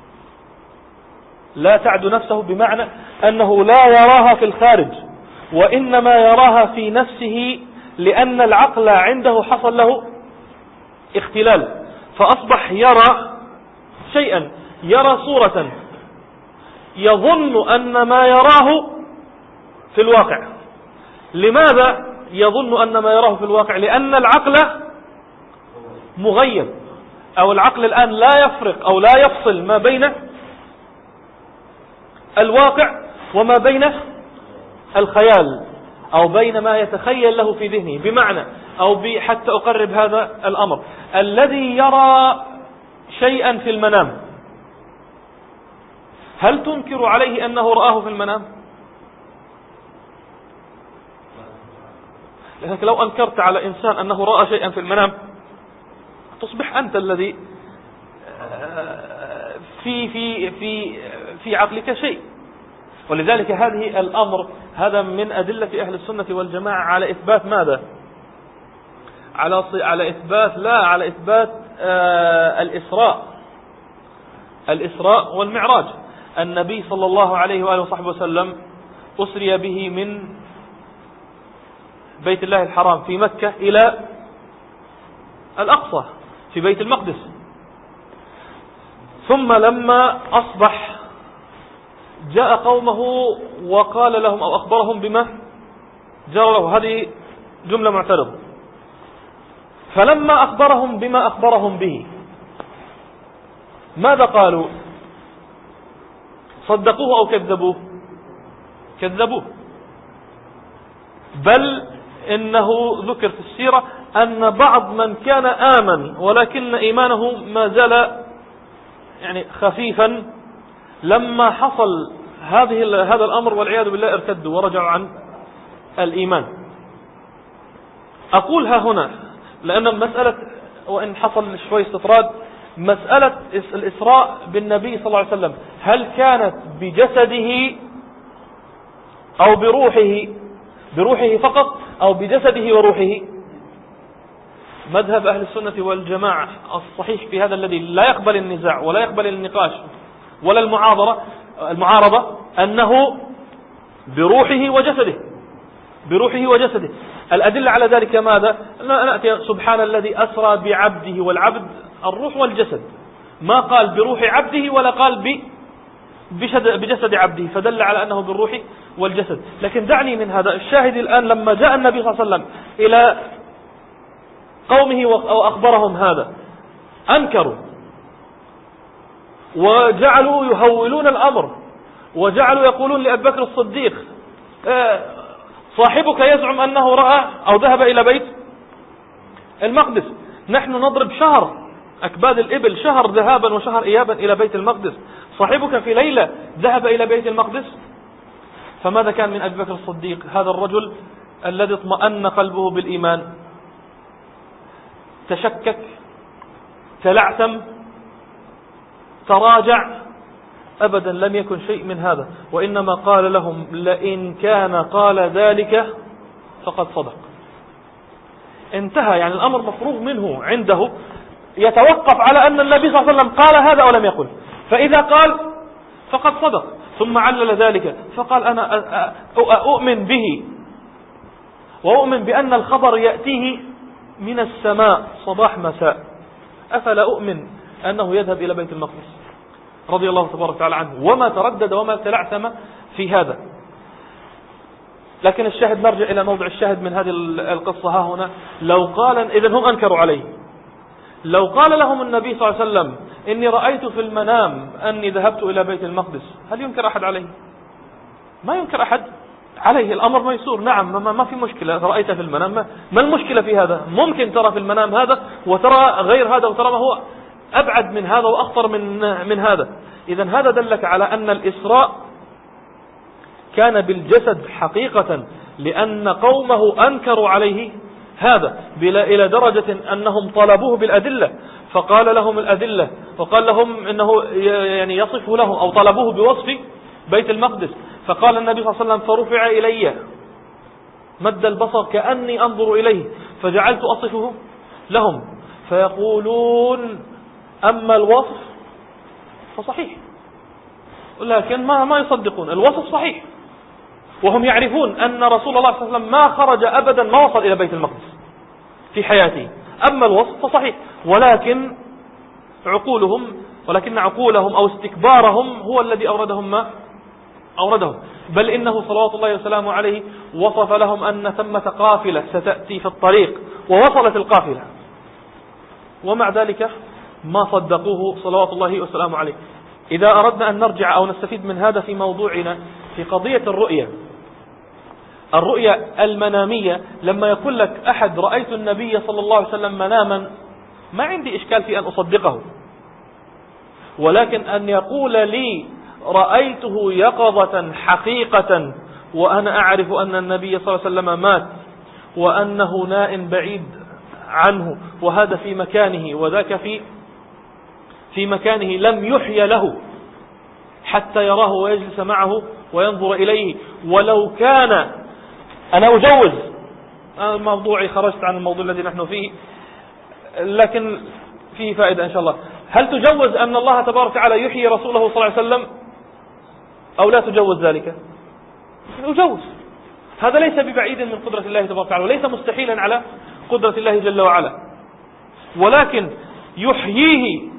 S1: لا تعدو نفسه بمعنى أنه لا يراها في الخارج، وإنما يراها في نفسه لأن العقل عنده حصل له اختلال، فأصبح يرى شيئا، يرى صورة يظن أن ما يراه في الواقع. لماذا يظن أن ما يراه في الواقع؟ لأن العقل مغيب، أو العقل الآن لا يفرق أو لا يفصل ما بين الواقع وما بين الخيال، أو بين ما يتخيل له في ذهنه. بمعنى، أو حتى أقرب هذا الأمر، الذي يرى شيئا في المنام، هل تنكر عليه أنه رآه في المنام؟ لذلك لو أنكرت على إنسان أنه رأى شيئا في المنام تصبح أنت الذي في في في في عقلك شيء. ولذلك هذه الأمر هذا من أدلة أهل السنة والجماعة على إثبات ماذا؟ على على إثبات لا على إثبات آه الإسراء الإسراء والمعراج. النبي صلى الله عليه وآله وصحبه وسلم أسري به من بيت الله الحرام في مكة إلى الأقصى في بيت المقدس، ثم لما أصبح جاء قومه وقال لهم أو أخبرهم بما جرى له. هذه جملة معترضة. فلما أخبرهم بما أخبرهم به ماذا قالوا؟ صدقوه أو كذبوه؟ كذبوه. بل إنه ذكر في السيرة أن بعض من كان آمن ولكن إيمانه ما زال يعني خفيفا، لما حصل هذه هذا الأمر والعياذ بالله ارتدوا ورجعوا عن الإيمان. أقولها هنا لأن مسألة، وإن حصل شوي استطراد، مسألة الإسراء بالنبي صلى الله عليه وسلم هل كانت بجسده أو بروحه بروحه فقط أو بجسده وروحه؟ مذهب أهل السنة والجماعة الصحيح في هذا الذي لا يقبل النزاع ولا يقبل النقاش ولا المعارضة المعارضة أنه بروحه وجسده بروحه وجسده. الأدلة على ذلك ماذا؟ نأتي سبحان الذي أسرى بعبده، والعبد الروح والجسد، ما قال بروح عبده ولا قال بجسد عبده، فدل على أنه بالروح والجسد. لكن دعني من هذا الشاهد الآن، لما جاء النبي صلى الله عليه وسلم إلى قومه وأخبرهم هذا أنكروا وجعلوا يهولون الأمر، وجعلوا يقولون لأبي بكر الصديق صاحبك يزعم أنه رأى أو ذهب إلى بيت المقدس، نحن نضرب شهر أكباد الإبل، شهر ذهابا وشهر إيابا إلى بيت المقدس، صاحبك في ليلة ذهب إلى بيت المقدس. فماذا كان من أبي بكر الصديق هذا الرجل الذي اطمأن قلبه بالإيمان؟ تشكك، تلعثم، تراجع؟ أبدا لم يكن شيء من هذا، وإنما قال لهم لئن كان قال ذلك فقد صدق. انتهى، يعني الأمر مفروغ منه عنده، يتوقف على أن النبي صلى الله عليه وسلم قال هذا ولم يقل، فإذا قال فقد صدق. ثم علل ذلك فقال أنا أؤمن به وأؤمن بأن الخبر يأتيه من السماء صباح مساء، أفلا أؤمن أنه يذهب إلى بيت المقدس؟ رضي الله تبارك وتعالى عنه، وما تردد وما تلعثم في هذا. لكن الشاهد، نرجع إلى موضع الشاهد من هذه القصة ها هنا. لو قال، إذن هم أنكروا عليه، لو قال لهم النبي صلى الله عليه وسلم إني رأيت في المنام أني ذهبت إلى بيت المقدس، هل ينكر أحد عليه؟ ما ينكر أحد عليه، الأمر ميسور. نعم، ما, ما في مشكلة، رأيت في المنام، ما, ما المشكلة في هذا؟ ممكن ترى في المنام هذا وترى غير هذا وترى ما هو أبعد من هذا وأخطر من من هذا. إذن هذا دلك على أن الإسراء كان بالجسد حقيقة، لأن قومه أنكروا عليه هذا إلى درجة أنهم طلبوه بالأدلة، فقال لهم الأدلة، وقال لهم إنه يعني يصف لهم، أو طلبوه بوصف بيت المقدس، فقال النبي صلى الله عليه وسلم فرفع إلي مد البصر كأني أنظر إليه، فجعلت أصفه لهم، فيقولون أما الوصف فصحيح، لكن ما ما يصدقون. الوصف صحيح وهم يعرفون أن رسول الله صلى الله عليه وسلم ما خرج أبدا، ما وصل إلى بيت المقدس في حياته. أما الوصف فصحيح، ولكن عقولهم ولكن عقولهم أو استكبارهم هو الذي أوردهم ما أوردهم. بل إنه صلوات الله وسلامه عليه وصف لهم أن ثمة قافلة ستأتي في الطريق، ووصلت القافلة، ومع ذلك ما صدقوه صلوات الله وسلامه عليه. إذا أردنا أن نرجع أو نستفيد من هذا في موضوعنا في قضية الرؤية الرؤية المنامية، لما يقول لك أحد رأيت النبي صلى الله عليه وسلم مناما، ما عندي إشكال في أن أصدقه، ولكن أن يقول لي رأيته يقظة حقيقة وأنا أعرف أن النبي صلى الله عليه وسلم مات وأنه نائم بعيد عنه، وهذا في مكانه وذاك في في مكانه لم يحيى له حتى يراه ويجلس معه وينظر إليه. ولو كان، أنا أجوز، أنا موضوعي خرجت عن الموضوع الذي نحن فيه، لكن فيه فائدة إن شاء الله. هل تجوز أن الله تبارك وتعالى يحيي رسوله صلى الله عليه وسلم أو لا تجوز ذلك؟ أجوز. هذا ليس ببعيد من قدرة الله تبارك وتعالى، وليس مستحيلا على قدرة الله جل وعلا، ولكن يحييه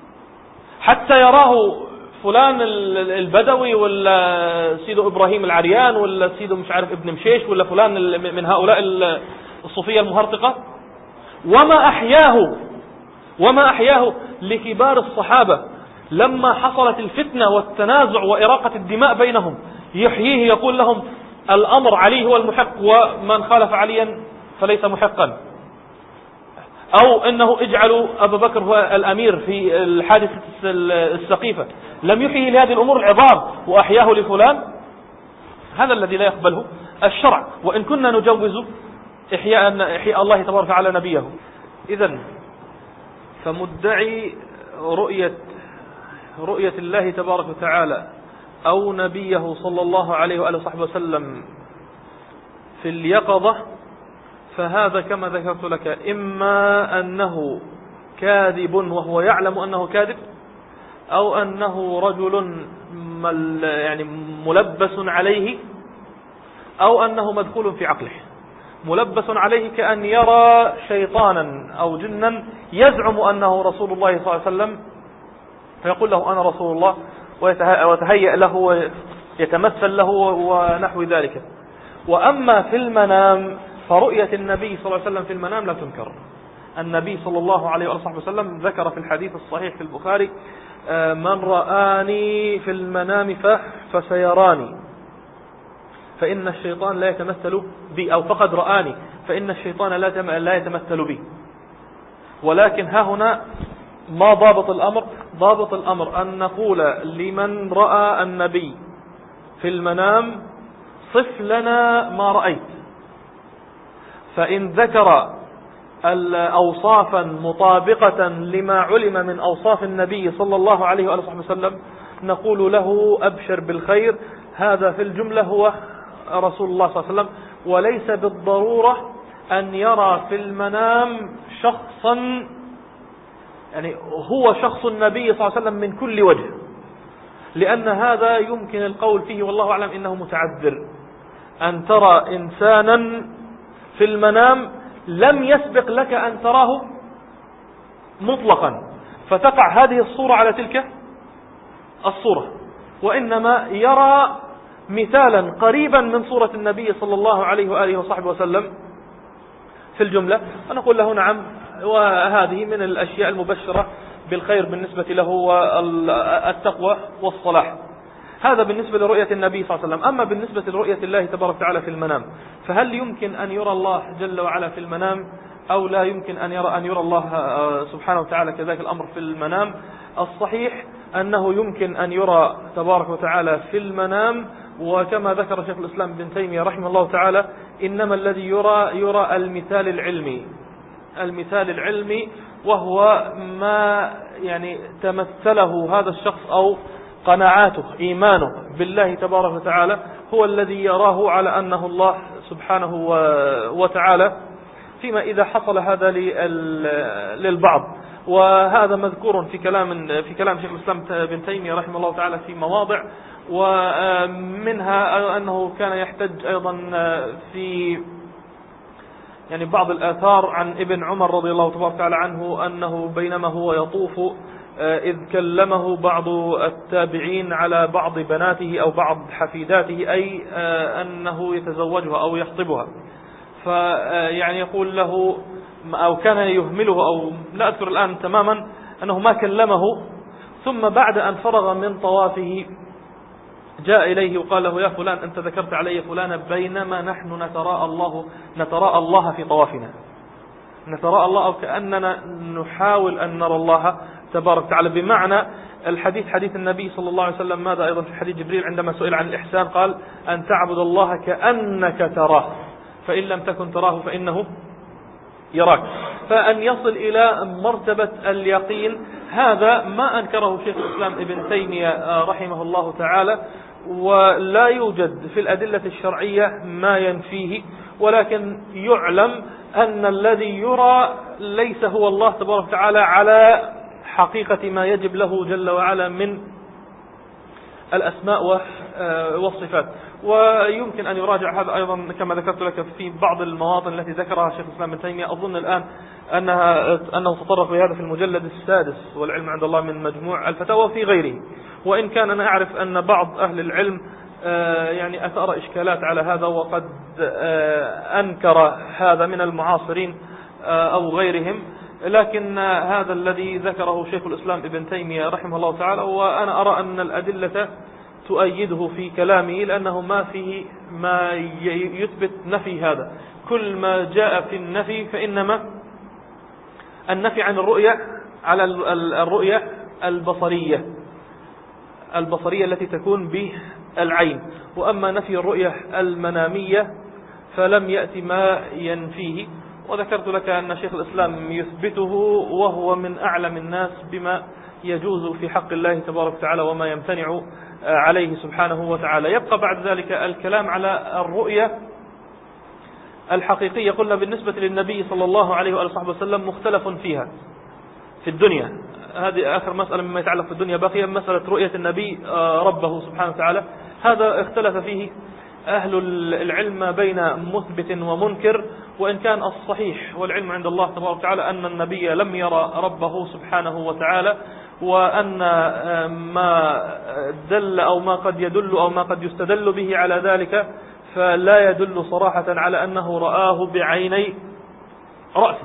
S1: حتى يراه فلان البدوي ولا سيدو إبراهيم العريان ولا سيدو مش عارف ابن مشيش ولا فلان من هؤلاء الصوفية المهرطقة، وما أحياه وما أحياه لكبار الصحابة لما حصلت الفتنة والتنازع وإراقة الدماء بينهم، يحييه يقول لهم الأمر علي هو المحق ومن خالف عليا فليس محقا، أو أنه اجعلوا أبا بكر هو الأمير في الحادثة السقيفة، لم يحيي لهذه الأمور العظام وأحياه لفلان. هذا الذي لا يقبله الشرع، وإن كنا نجوز إحياء, إحياء الله تبارك وتعالى نبيه. إذن فمدعي رؤية رؤية الله تبارك وتعالى أو نبيه صلى الله عليه وآله وصحبه وسلم في اليقظة، فهذا كما ذكرت لك إما أنه كاذب وهو يعلم أنه كاذب، أو أنه رجل مل يعني ملبس عليه، أو أنه مدخول في عقله. ملبس عليه كأن يرى شيطانا أو جنا يزعم أنه رسول الله صلى الله عليه وسلم، فيقول له أنا رسول الله ويتهيأ له ويتمثل له ونحو ذلك. وأما في المنام فرؤية النبي صلى الله عليه وسلم في المنام لا تنكر. النبي صلى الله عليه وسلم ذكر في الحديث الصحيح في البخاري من رآني في المنام فسيراني فإن الشيطان لا يتمثل بي، أو فقد رآني فإن الشيطان لا يتمثل بي. ولكن ها هنا ما ضابط الأمر؟ ضابط الأمر أن نقول لمن رأى النبي في المنام صف لنا ما رأيت، فإن ذكر الأوصافا مطابقة لما علم من أوصاف النبي صلى الله عليه وآله وسلم نقول له أبشر بالخير، هذا في الجملة هو رسول الله صلى الله عليه وسلم. وليس بالضرورة أن يرى في المنام شخصا يعني هو شخص النبي صلى الله عليه وسلم من كل وجه، لأن هذا يمكن القول فيه والله أعلم إنه متعذر. أن ترى إنسانا في المنام لم يسبق لك أن تراه مطلقا فتقع هذه الصورة على تلك الصورة، وإنما يرى مثالا قريبا من صورة النبي صلى الله عليه وآله وصحبه وسلم في الجملة، ونقول له نعم، وهذه من الأشياء المبشرة بالخير بالنسبة له والتقوى والصلاح. هذا بالنسبة لرؤية النبي صلى الله عليه وسلم. أما بالنسبة لرؤية الله تبارك وتعالى في المنام، فهل يمكن أن يرى الله جل وعلا في المنام أو لا يمكن أن يرى أن يرى الله سبحانه وتعالى كذلك الأمر في المنام؟ الصحيح أنه يمكن أن يرى تبارك وتعالى في المنام، وكما ذكر شيخ الإسلام ابن تيمية رحمه الله تعالى إنما الذي يرى يرى المثال العلمي المثال العلمي وهو ما يعني تمثله هذا الشخص أو قناعاته إيمانه بالله تبارك وتعالى هو الذي يراه على أنه الله سبحانه وتعالى، فيما إذا حصل هذا للبعض وهذا مذكور في كلام في كلام شيخ الإسلام ابن تيمية رحمه الله تعالى في مواضع، ومنها أنه كان يحتج أيضا في يعني بعض الآثار عن ابن عمر رضي الله تبارك وتعالى عنه أنه بينما هو يطوف إذ كلمه بعض التابعين على بعض بناته أو بعض حفيداته، أي أنه يتزوجها أو يخطبها، فيعني يقول له أو كان يهمله أو لا أذكر الآن تماما أنه ما كلمه، ثم بعد أن فرغ من طوافه جاء إليه وقال له يا فلان أنت ذكرت علي فلانا بينما نحن نتراءى الله نتراءى الله في طوافنا، نتراءى الله أو كأننا نحاول أن نرى الله تبارك وتعالى. بمعنى الحديث حديث النبي صلى الله عليه وسلم ماذا أيضا في حديث جبريل عندما سئل عن الإحسان قال أن تعبد الله كأنك تراه فإن لم تكن تراه فإنه يراك. فأن يصل إلى مرتبة اليقين هذا ما أنكره شيخ الإسلام ابن تيمية رحمه الله تعالى، ولا يوجد في الأدلة الشرعية ما ينفيه، ولكن يعلم أن الذي يرى ليس هو الله تبارك وتعالى على حقيقة ما يجب له جل وعلا من الأسماء والصفات. ويمكن أن يراجع هذا أيضا كما ذكرت لك في بعض المواطن التي ذكرها شيخ الإسلام ابن تيمية، أظن الآن أنها أنه تطرق لهذا في المجلد السادس والعلم عند الله من مجموع الفتاوى في غيره، وإن كان أنا أعرف أن بعض أهل العلم يعني أثار إشكالات على هذا وقد أنكر هذا من المعاصرين أو غيرهم، لكن هذا الذي ذكره شيخ الإسلام ابن تيمية رحمه الله تعالى، وأنا أرى أن الأدلة تؤيده في كلامه لأنه ما فيه ما يثبت نفي هذا. كل ما جاء في النفي فإنما النفي عن الرؤية على الرؤية البصرية البصرية التي تكون بالعين، وأما نفي الرؤية المنامية فلم يأتي ما ينفيه. وذكرت لك أن شيخ الإسلام يثبته وهو من أعلم الناس بما يجوز في حق الله تبارك وتعالى وما يمتنع عليه سبحانه وتعالى. يبقى بعد ذلك الكلام على الرؤية الحقيقية. قلنا بالنسبة للنبي صلى الله عليه وآله وسلم مختلف فيها في الدنيا، هذه آخر مسألة مما يتعلق في الدنيا، بقي مسألة رؤية النبي ربه سبحانه وتعالى، هذا اختلف فيه أهل العلم بين مثبت ومنكر، وإن كان الصحيح والعلم عند الله تبارك وتعالى أن النبي لم يرى ربه سبحانه وتعالى، وأن ما دل أو ما قد يدل أو ما قد يستدل به على ذلك فلا يدل صراحة على أنه رآه بعيني رأسه.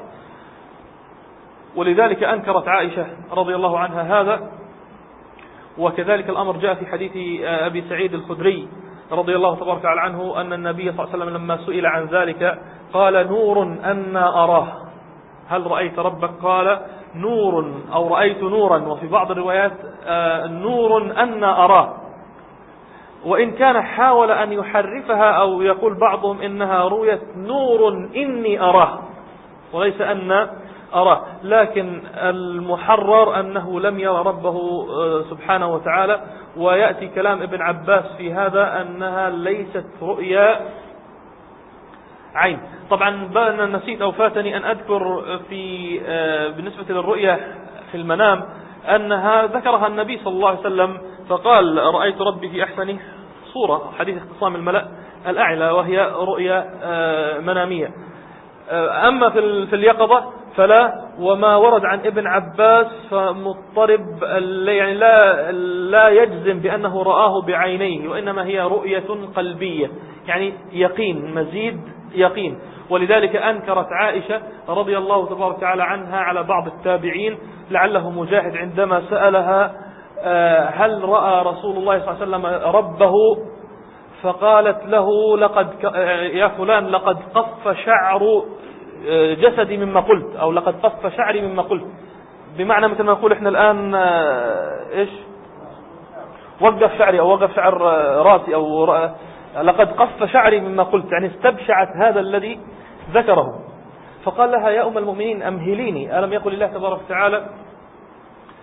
S1: ولذلك أنكرت عائشة رضي الله عنها هذا، وكذلك الأمر جاء في حديث أبي سعيد الخدري رضي الله تبارك وتعالى عنه أن النبي صلى الله عليه وسلم لما سئل عن ذلك قال نور أنا أراه، هل رأيت ربك؟ قال نور أو رأيت نورا، وفي بعض الروايات نور أنا أراه، وإن كان حاول أن يحرفها أو يقول بعضهم إنها رؤية نور إني أراه وليس أن أراه، لكن المحرر أنه لم يرى ربه سبحانه وتعالى. ويأتي كلام ابن عباس في هذا أنها ليست رؤيا عين. طبعا أنا نسيت أو فاتني أن أذكر في بالنسبة للرؤيا في المنام أنها ذكرها النبي صلى الله عليه وسلم فقال رأيت ربي في أحسن صورة، حديث اختصام الملأ الأعلى، وهي رؤيا منامية. أما في اليقظة فلا، وما ورد عن ابن عباس فمضطرب، يعني لا لا يجزم بأنه رآه بعينيه، وإنما هي رؤية قلبية، يعني يقين، مزيد يقين. ولذلك أنكرت عائشة رضي الله تبارك وتعالى عنها على بعض التابعين، لعله مجاهد عندما سألها هل رأى رسول الله صلى الله عليه وسلم ربه، فقالت له لقد يا فلان لقد قف شعر جسدي مما قلت، أو لقد قف شعري مما قلت، بمعنى مثل ما نقول إحنا الآن إيش وقف شعري أو وقف شعر راسي، أو لقد قف شعري مما قلت، يعني استبشعت هذا الذي ذكره. فقال لها يا أم المؤمنين أمهليني، ألم يقل الله تبارك وتعالى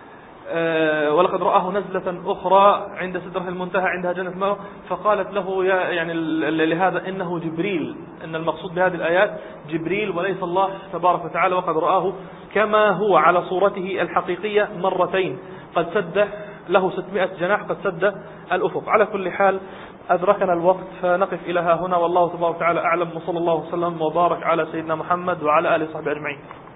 S1: ولقد رآه نزلة أخرى عند سدرة المنتهى عندها جنة المأوى، فقالت له يا يعني لهذا إنه جبريل، إن المقصود بهذه الآيات جبريل وليس الله تبارك وتعالى، وقد رآه كما هو على صورته الحقيقية مرتين، قد سد له ستمائة جناح، قد سد الأفق. على كل حال أدركنا الوقت فنقف إلى ها هنا، والله تبارك وتعالى أعلم، وصلى الله وسلم وبارك على سيدنا محمد وعلى آله وصحبه أجمعين.